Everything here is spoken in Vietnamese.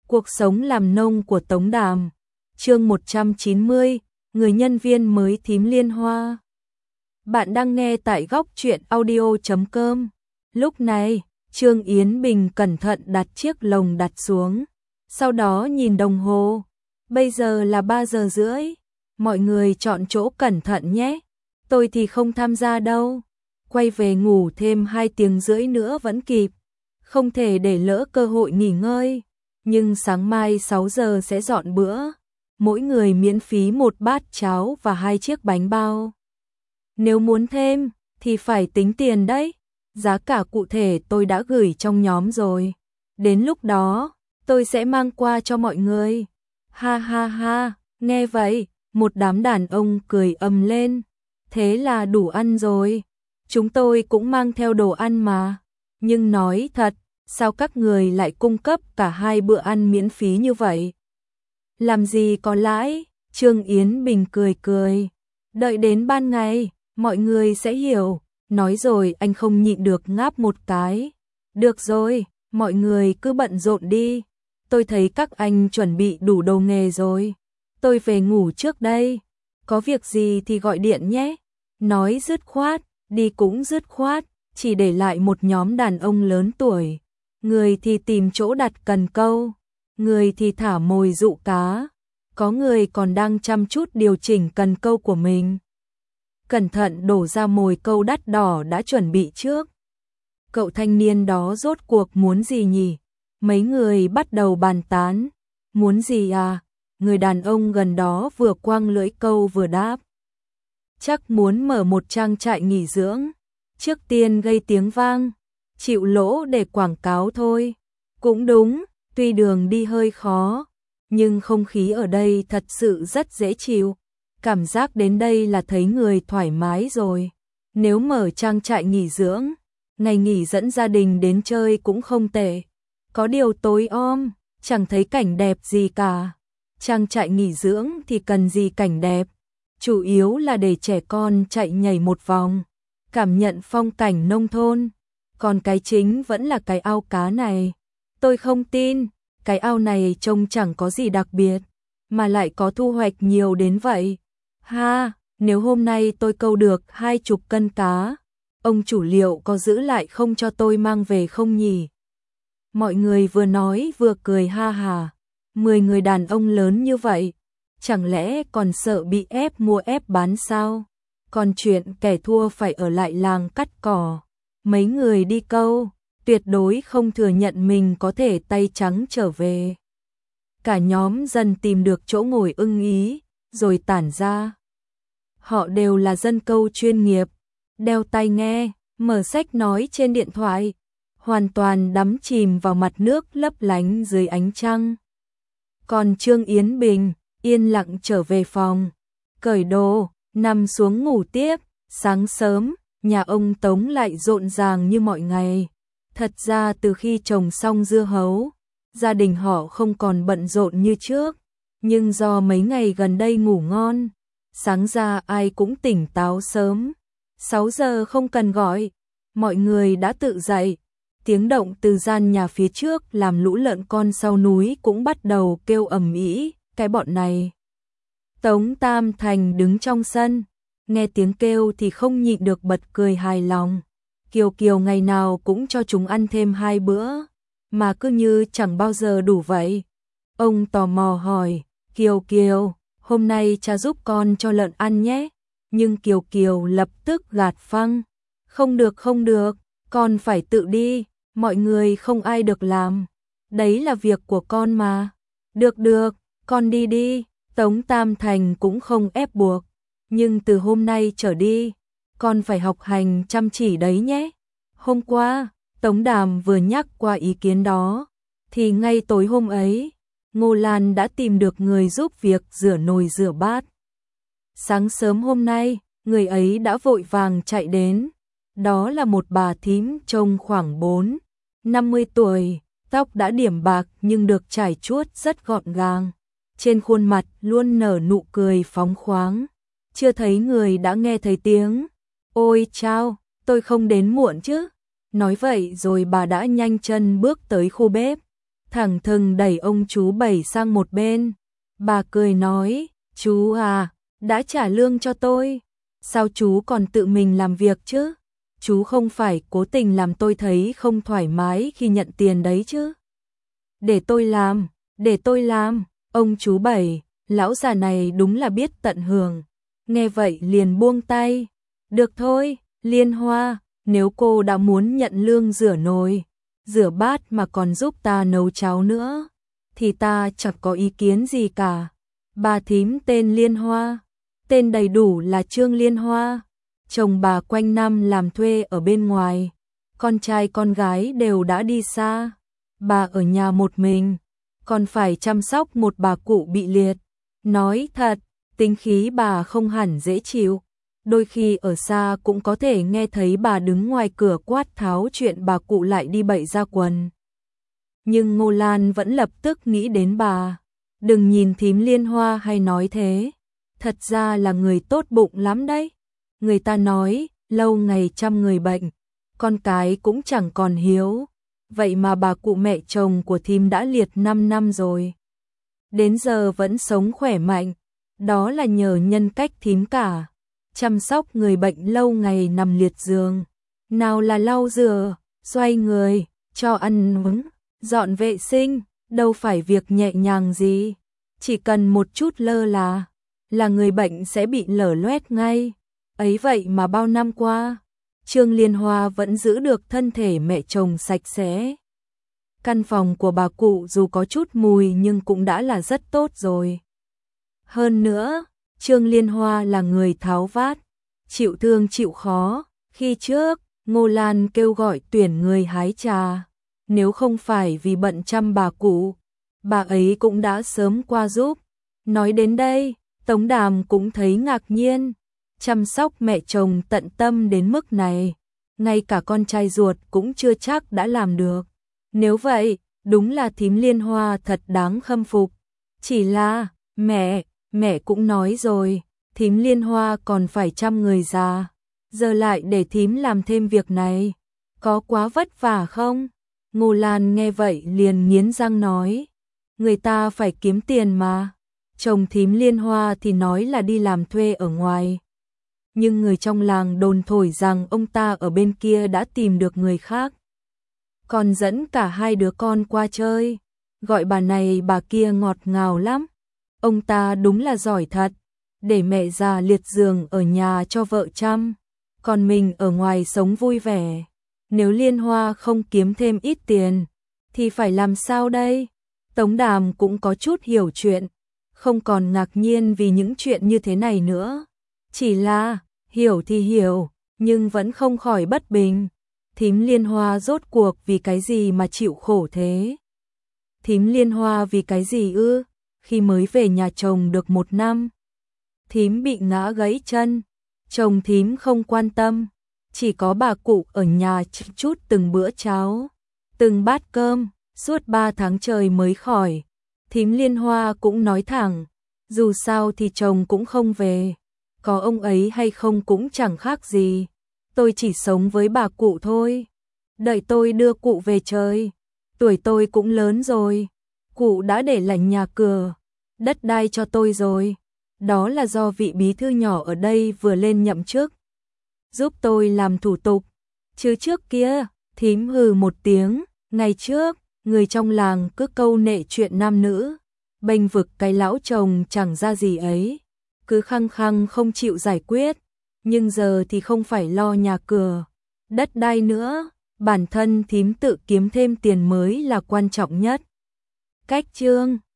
Cuộc sống làm nông của Tống Đàm. Chương 190, người nhân viên mới thím Liên Hoa. Bạn đang nghe tại góc truyện audio.com. Lúc này, Trương Yến Bình cẩn thận đặt chiếc lồng đặt xuống, sau đó nhìn đồng hồ. Bây giờ là 3 giờ rưỡi. Mọi người chọn chỗ cẩn thận nhé. Tôi thì không tham gia đâu. Quay về ngủ thêm 2 tiếng rưỡi nữa vẫn kịp. Không thể để lỡ cơ hội nghỉ ngơi. Nhưng sáng mai 6 giờ sẽ dọn bữa. Mỗi người miễn phí 1 bát cháo và 2 chiếc bánh bao. Nếu muốn thêm thì phải tính tiền đấy. Giá cả cụ thể tôi đã gửi trong nhóm rồi. Đến lúc đó, tôi sẽ mang qua cho mọi người. Ha ha ha, nghe vậy, một đám đàn ông cười ầm lên. Thế là đủ ăn rồi. Chúng tôi cũng mang theo đồ ăn mà. Nhưng nói thật, sao các người lại cung cấp cả 2 bữa ăn miễn phí như vậy? Làm gì có lãi? Trương Yến Bình cười cười. Đợi đến ban ngày, mọi người sẽ hiểu. Nói rồi anh không nhịn được ngáp một cái. Được rồi, mọi người cứ bận rộn đi. Tôi thấy các anh chuẩn bị đủ đồ nghề rồi. Tôi về ngủ trước đây. Có việc gì thì gọi điện nhé. Nói dứt khoát, đi cũng dứt khoát, chỉ để lại một nhóm đàn ông lớn tuổi. Người thì tìm chỗ đặt cần câu, người thì thả mồi dụ cá, có người còn đang chăm chút điều chỉnh cần câu của mình. Cẩn thận đổ ra mồi câu đắt đỏ đã chuẩn bị trước. Cậu thanh niên đó rốt cuộc muốn gì nhỉ? Mấy người bắt đầu bàn tán. Muốn gì à? Người đàn ông gần đó vừa quăng lưỡi câu vừa đáp. Chắc muốn mở một trang trại nghỉ dưỡng. Trước tiên gây tiếng vang, chịu lỗ để quảng cáo thôi. Cũng đúng, tuy đường đi hơi khó, nhưng không khí ở đây thật sự rất dễ chịu. Cảm giác đến đây là thấy người thoải mái rồi. Nếu mở trang trại nghỉ dưỡng, ngày nghỉ dẫn gia đình đến chơi cũng không tệ. Có điều tối om, chẳng thấy cảnh đẹp gì cả. Trang trại nghỉ dưỡng thì cần gì cảnh đẹp, chủ yếu là để trẻ con chạy nhảy một vòng, cảm nhận phong cảnh nông thôn. Còn cái chính vẫn là cái ao cá này. Tôi không tin, cái ao này trông chẳng có gì đặc biệt, mà lại có thu hoạch nhiều đến vậy. Ha, nếu hôm nay tôi câu được 20 cân cá, ông chủ liệu có giữ lại không cho tôi mang về không nhỉ? Mọi người vừa nói vừa cười ha hà. 10 người đàn ông lớn như vậy, chẳng lẽ còn sợ bị ép mua ép bán sao? Còn chuyện kẻ thua phải ở lại làng cắt cỏ. Mấy người đi câu, tuyệt đối không thừa nhận mình có thể tay trắng trở về. Cả nhóm dần tìm được chỗ ngồi ưng ý, rồi tản ra. Họ đều là dân câu chuyên nghiệp, đeo tai nghe, mở sách nói trên điện thoại, hoàn toàn đắm chìm vào mặt nước lấp lánh dưới ánh trăng. Còn Trương Yến Bình, yên lặng trở về phòng, cởi đồ, nằm xuống ngủ tiếp. Sáng sớm, nhà ông Tống lại rộn ràng như mọi ngày. Thật ra từ khi trồng xong dưa hấu, gia đình họ không còn bận rộn như trước. Nhưng do mấy ngày gần đây ngủ ngon, sáng ra ai cũng tỉnh táo sớm. 6 giờ không cần gọi, mọi người đã tự dậy. Tiếng động từ gian nhà phía trước làm lũ lợn con sau núi cũng bắt đầu kêu ầm ĩ. Cái bọn này. Tống Tam Thành đứng trong sân, nghe tiếng kêu thì không nhịn được bật cười hài lòng. Kiều Kiều ngày nào cũng cho chúng ăn thêm 2 bữa, mà cứ như chẳng bao giờ đủ vậy. Ông tò mò hỏi, Kiều Kiều, hôm nay cha giúp con cho lợn ăn nhé. Nhưng Kiều Kiều lập tức gạt phăng. Không được không được, con phải tự đi, mọi người không ai được làm. Đấy là việc của con mà. Được được, con đi đi. Tống Tam Thành cũng không ép buộc. Nhưng từ hôm nay trở đi, con phải học hành chăm chỉ đấy nhé. Hôm qua, Tống Đàm vừa nhắc qua ý kiến đó, thì ngay tối hôm ấy, Ngô Lan đã tìm được người giúp việc rửa nồi rửa bát. Sáng sớm hôm nay, người ấy đã vội vàng chạy đến. Đó là một bà thím trông khoảng 40-50 tuổi, tóc đã điểm bạc nhưng được chải chuốt rất gọn gàng. Trên khuôn mặt luôn nở nụ cười phóng khoáng. Chưa thấy người đã nghe thấy tiếng. Ôi chao, tôi không đến muộn chứ. Nói vậy rồi bà đã nhanh chân bước tới khu bếp. thẳng thừng đẩy ông chú Bảy sang một bên. Bà cười nói, chú à, đã trả lương cho tôi, sao chú còn tự mình làm việc chứ? Chú không phải cố tình làm tôi thấy không thoải mái khi nhận tiền đấy chứ? Để tôi làm, ông chú Bảy, lão già này đúng là biết tận hưởng. Nghe vậy liền buông tay. Được thôi, Liên Hoa, nếu cô đã muốn nhận lương rửa nồi, rửa bát mà còn giúp ta nấu cháo nữa, thì ta chẳng có ý kiến gì cả. Bà thím tên Liên Hoa, tên đầy đủ là Trương Liên Hoa. Chồng bà quanh năm làm thuê ở bên ngoài, con trai con gái đều đã đi xa. Bà ở nhà một mình, còn phải chăm sóc một bà cụ bị liệt. Nói thật, tính khí bà không hẳn dễ chịu. Đôi khi ở xa cũng có thể nghe thấy bà đứng ngoài cửa quát tháo chuyện bà cụ lại đi bậy ra quần. Nhưng Ngô Lan vẫn lập tức nghĩ đến bà. Đừng nhìn thím Liên Hoa hay nói thế, thật ra là người tốt bụng lắm đấy. Người ta nói, lâu ngày chăm người bệnh, con cái cũng chẳng còn hiếu. Vậy mà bà cụ mẹ chồng của thím đã liệt 5 năm rồi, đến giờ vẫn sống khỏe mạnh, đó là nhờ nhân cách thím cả. Chăm sóc người bệnh lâu ngày nằm liệt giường, nào là lau rửa, xoay người, cho ăn uống, dọn vệ sinh, đâu phải việc nhẹ nhàng gì. Chỉ cần một chút lơ là người bệnh sẽ bị lở loét ngay. Ấy vậy mà bao năm qua, Trương Liên Hoa vẫn giữ được thân thể mẹ chồng sạch sẽ. Căn phòng của bà cụ dù có chút mùi nhưng cũng đã là rất tốt rồi. Hơn nữa, Trương Liên Hoa là người tháo vát, chịu thương chịu khó. Khi trước, Ngô Lan kêu gọi tuyển người hái trà. Nếu không phải vì bận chăm bà cụ, bà ấy cũng đã sớm qua giúp. Nói đến đây, Tống Đàm cũng thấy ngạc nhiên. Chăm sóc mẹ chồng tận tâm đến mức này, ngay cả con trai ruột cũng chưa chắc đã làm được. Nếu vậy, đúng là thím Liên Hoa thật đáng khâm phục. Chỉ là, mẹ cũng nói rồi, thím Liên Hoa còn phải chăm người già, giờ lại để thím làm thêm việc này, có quá vất vả không? Ngô Lan nghe vậy liền nghiến răng nói, người ta phải kiếm tiền mà. Chồng thím Liên Hoa thì nói là đi làm thuê ở ngoài, nhưng người trong làng đồn thổi rằng ông ta ở bên kia đã tìm được người khác, còn dẫn cả hai đứa con qua chơi, gọi bà này bà kia ngọt ngào lắm. Ông ta đúng là giỏi thật, để mẹ già liệt giường ở nhà cho vợ chăm, còn mình ở ngoài sống vui vẻ. Nếu Liên Hoa không kiếm thêm ít tiền, thì phải làm sao đây? Tống Đàm cũng có chút hiểu chuyện, không còn ngạc nhiên vì những chuyện như thế này nữa. Chỉ là, hiểu thì hiểu, nhưng vẫn không khỏi bất bình. Thím Liên Hoa rốt cuộc vì cái gì mà chịu khổ thế? Thím Liên Hoa vì cái gì ư? Khi mới về nhà chồng được 1 năm, thím bị ngã gãy chân, chồng thím không quan tâm, chỉ có bà cụ ở nhà chút từng bữa cháo, từng bát cơm, suốt 3 tháng trời mới khỏi. Thím Liên Hoa cũng nói thẳng, dù sao thì chồng cũng không về, có ông ấy hay không cũng chẳng khác gì, tôi chỉ sống với bà cụ thôi. Đợi tôi đưa cụ về chơi, tuổi tôi cũng lớn rồi, cụ đã để lại nhà cửa, đất đai cho tôi rồi. Đó là do vị bí thư nhỏ ở đây vừa lên nhậm chức, giúp tôi làm thủ tục. Chứ trước kia, thím hừ một tiếng, ngày trước, người trong làng cứ câu nệ chuyện nam nữ, bênh vực cái lão chồng chẳng ra gì ấy, cứ khăng khăng không chịu giải quyết. Nhưng giờ thì không phải lo nhà cửa, đất đai nữa, bản thân thím tự kiếm thêm tiền mới là quan trọng nhất. Cách chương